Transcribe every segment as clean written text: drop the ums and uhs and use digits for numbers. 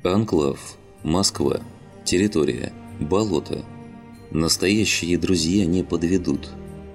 Анклав. Москва. Территория. Болото. Настоящие друзья не подведут.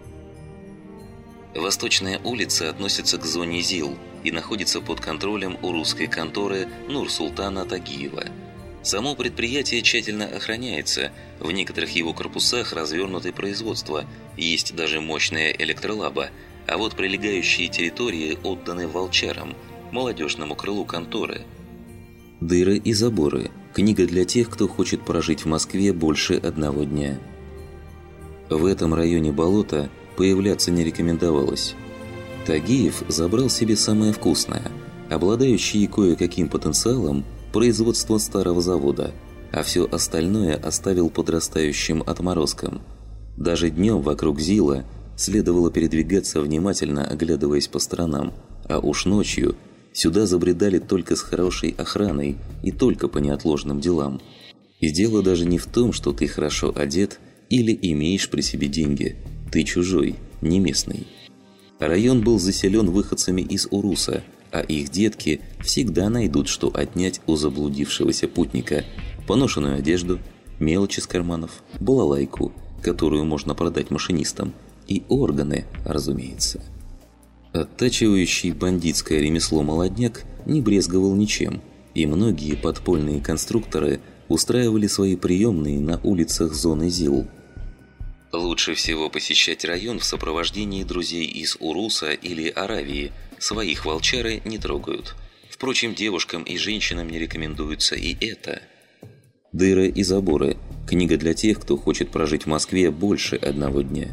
Восточная улица относится к зоне ЗИЛ и находится под контролем у русской конторы Нур-Султана Тагиева. Само предприятие тщательно охраняется, в некоторых его корпусах развернуты производства, есть даже мощная электролаба, а вот прилегающие территории отданы волчарам, молодежному крылу конторы. Дыры и заборы. Книга для тех, кто хочет прожить в Москве больше одного дня. В этом районе болота появляться не рекомендовалось. Тагиев забрал себе самое вкусное, обладающее кое-каким потенциалом производство старого завода, а все остальное оставил подрастающим отморозкам. Даже днем вокруг ЗИЛа следовало передвигаться внимательно, оглядываясь по сторонам, а уж ночью сюда забредали только с хорошей охраной и только по неотложным делам. И дело даже не в том, что ты хорошо одет или имеешь при себе деньги. Ты чужой, не местный. Район был заселен выходцами из Уруса, а их детки всегда найдут, что отнять у заблудившегося путника: поношенную одежду, мелочи с карманов, балалайку, которую можно продать машинистам, и органы, разумеется. Оттачивающий бандитское ремесло молодняк не брезговал ничем, и многие подпольные конструкторы устраивали свои приемные на улицах зоны ЗИЛ. Лучше всего посещать район в сопровождении друзей из Уруса или Аравии. Своих волчары не трогают. Впрочем, девушкам и женщинам не рекомендуется и это. Дыры и заборы. Книга для тех, кто хочет прожить в Москве больше одного дня.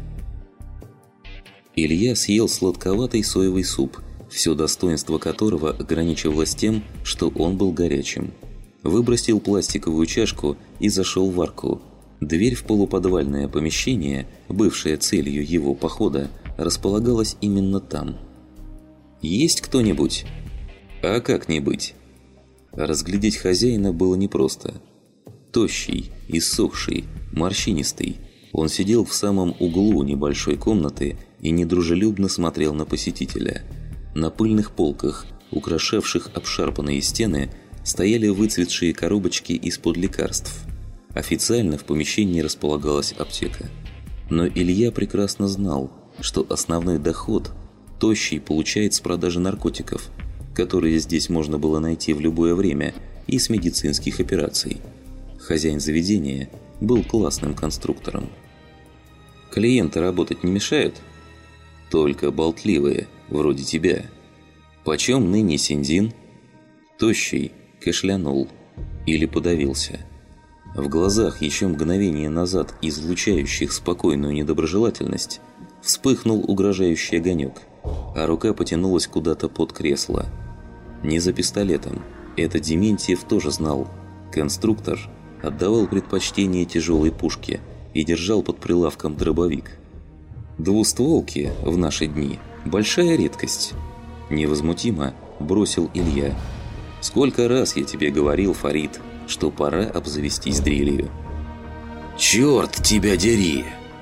Илья съел сладковатый соевый суп, все достоинство которого ограничивалось тем, что он был горячим. Выбросил пластиковую чашку и зашел в арку. Дверь в полуподвальное помещение, бывшая целью его похода, располагалась именно там. «Есть кто-нибудь?» «А как не быть?» Разглядеть хозяина было непросто. Тощий, иссохший, морщинистый, он сидел в самом углу небольшой комнаты и недружелюбно смотрел на посетителя. На пыльных полках, украшавших обшарпанные стены, стояли выцветшие коробочки из-под лекарств. Официально в помещении располагалась аптека. Но Илья прекрасно знал, что основной доход Тощий получает с продажи наркотиков, которые здесь можно было найти в любое время, и с медицинских операций. Хозяин заведения был классным конструктором. «Клиенты работать не мешают?» «Только болтливые, вроде тебя». «Почем ныне синдин?» Тощий кашлянул или подавился. В глазах, еще мгновение назад излучающих спокойную недоброжелательность, вспыхнул угрожающий огонек, а рука потянулась куда-то под кресло. Не за пистолетом. Это Дементьев тоже знал. Конструктор отдавал предпочтение тяжелой пушке и держал под прилавком дробовик. «Двустволки в наши дни – большая редкость», – невозмутимо бросил Илья. «Сколько раз я тебе говорил, Фарид, что пора обзавестись дрелью». «Черт тебя дери!»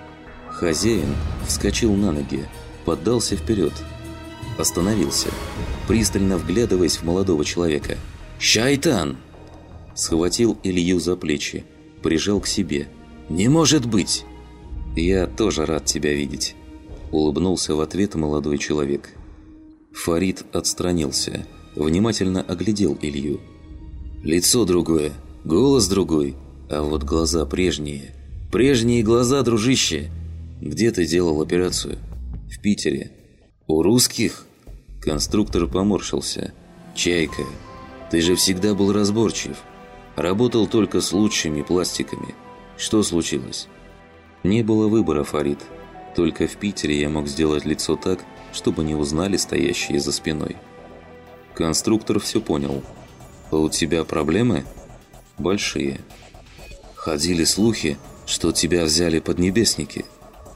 Хозяин вскочил на ноги, поддался вперед, остановился, пристально вглядываясь в молодого человека. «Шайтан!» Схватил Илью за плечи, прижал к себе. «Не может быть!» «Я тоже рад тебя видеть», – улыбнулся в ответ молодой человек. Фарид отстранился, внимательно оглядел Илью. Лицо другое, голос другой, а вот глаза прежние. Прежние глаза, дружище! Где ты делал операцию? В Питере. У русских? Конструктор поморщился. Чайка, ты же всегда был разборчив. Работал только с лучшими пластиками. Что случилось? Не было выбора, Фарид. Только в Питере я мог сделать лицо так, чтобы не узнали стоящие за спиной. Конструктор все понял. «У тебя проблемы?» «Большие. Ходили слухи, что тебя взяли поднебесники».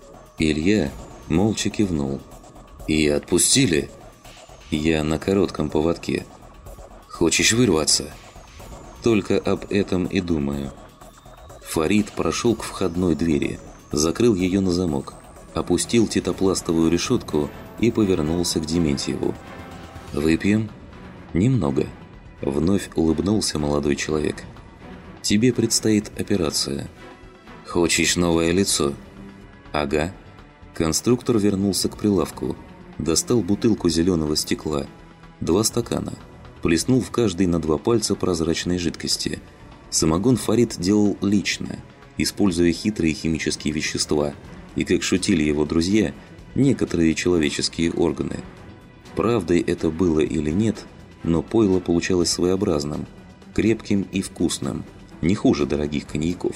Илья молча кивнул. «И отпустили?» «Я на коротком поводке». «Хочешь вырваться?» «Только об этом и думаю». Фарид прошел к входной двери, закрыл ее на замок, опустил титопластовую решетку и повернулся к Дементьеву. «Выпьем?» «Немного». Вновь улыбнулся молодой человек. «Тебе предстоит операция». «Хочешь новое лицо?» «Ага». Конструктор вернулся к прилавку. Достал бутылку зеленого стекла. 2 стакана. Плеснул в каждый на 2 пальца прозрачной жидкости. Самогон Фарид делал лично, используя хитрые химические вещества и, как шутили его друзья, некоторые человеческие органы. Правдой это было или нет, но пойло получалось своеобразным, крепким и вкусным, не хуже дорогих коньяков.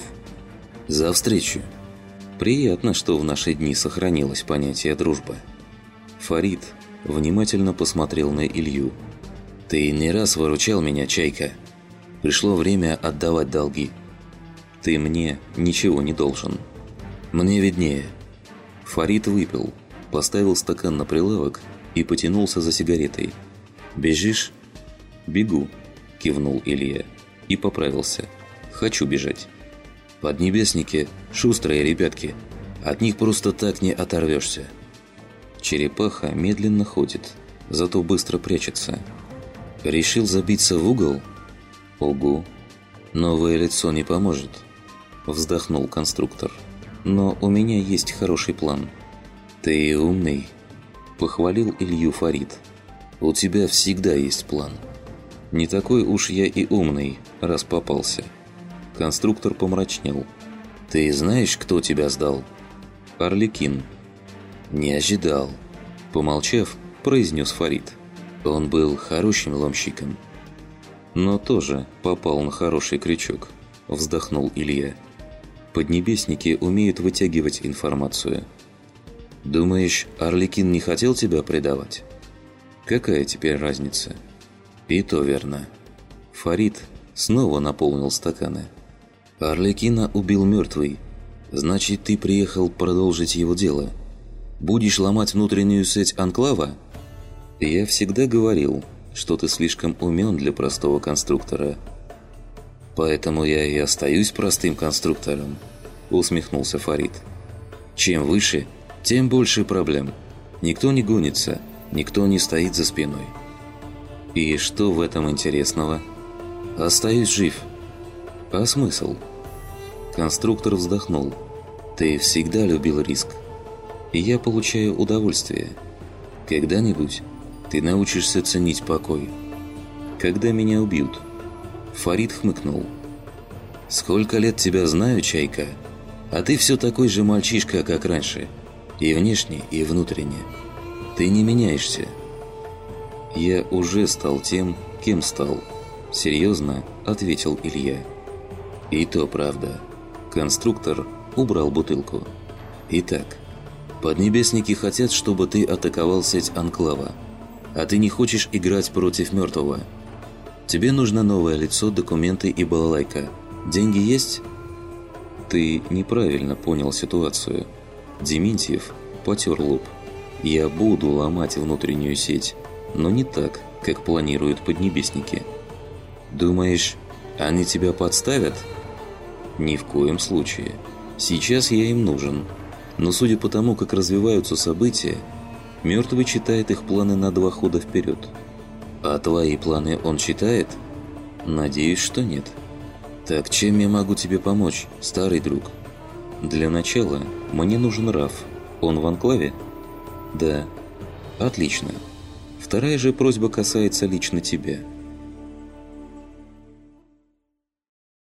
«За встречу!» Приятно, что в наши дни сохранилось понятие «дружба». Фарид внимательно посмотрел на Илью. «Ты не раз выручал меня, Чайка. Пришло время отдавать долги. Ты мне ничего не должен. Мне виднее». Фарид выпил, поставил стакан на прилавок и потянулся за сигаретой. «Бежишь?» «Бегу», – кивнул Илья и поправился. «Хочу бежать». «Поднебесники – шустрые ребятки. От них просто так не оторвешься». Черепаха медленно ходит, зато быстро прячется. «Решил забиться в угол?» «Ого! Новое лицо не поможет», – вздохнул конструктор. «Но у меня есть хороший план». «Ты умный», – похвалил Илью Фарид. «У тебя всегда есть план». «Не такой уж я и умный, раз попался». Конструктор помрачнел. «Ты знаешь, кто тебя сдал?» «Арлекин». «Не ожидал», – помолчав, произнес Фарид. «Он был хорошим ломщиком». «Но тоже попал на хороший крючок», – вздохнул Илья. «Поднебесники умеют вытягивать информацию». «Думаешь, Арлекин не хотел тебя предавать?» «Какая теперь разница?» «И то верно». Фарид снова наполнил стаканы. «Арлекина убил мертвый. Значит, ты приехал продолжить его дело. Будешь ломать внутреннюю сеть Анклава?» «Я всегда говорил, что ты слишком умен для простого конструктора». «Поэтому я и остаюсь простым конструктором», – усмехнулся Фарид. «Чем выше, тем больше проблем. Никто не гонится, никто не стоит за спиной». «И что в этом интересного?» «Остаюсь жив». «А смысл?» Конструктор вздохнул. «Ты всегда любил риск. И я получаю удовольствие. Когда-нибудь ты научишься ценить покой. Когда меня убьют?» Фарид хмыкнул. «Сколько лет тебя знаю, Чайка, а ты все такой же мальчишка, как раньше. И внешне, и внутренне. Ты не меняешься». «Я уже стал тем, кем стал», – серьезно ответил Илья. «И то правда». Конструктор убрал бутылку. «Итак, поднебесники хотят, чтобы ты атаковал сеть Анклава, а ты не хочешь играть против мертвого. Тебе нужно новое лицо, документы и балалайка. Деньги есть?» «Ты неправильно понял ситуацию». Дементьев потер лоб. «Я буду ломать внутреннюю сеть, но не так, как планируют поднебесники». «Думаешь, они тебя подставят?» «Ни в коем случае. Сейчас я им нужен. Но судя по тому, как развиваются события, мертвый читает их планы на 2 хода вперед». «А твои планы он читает?» «Надеюсь, что нет». «Так чем я могу тебе помочь, старый друг?» «Для начала мне нужен Раф. Он в Анклаве?» «Да». «Отлично. Вторая же просьба касается лично тебя.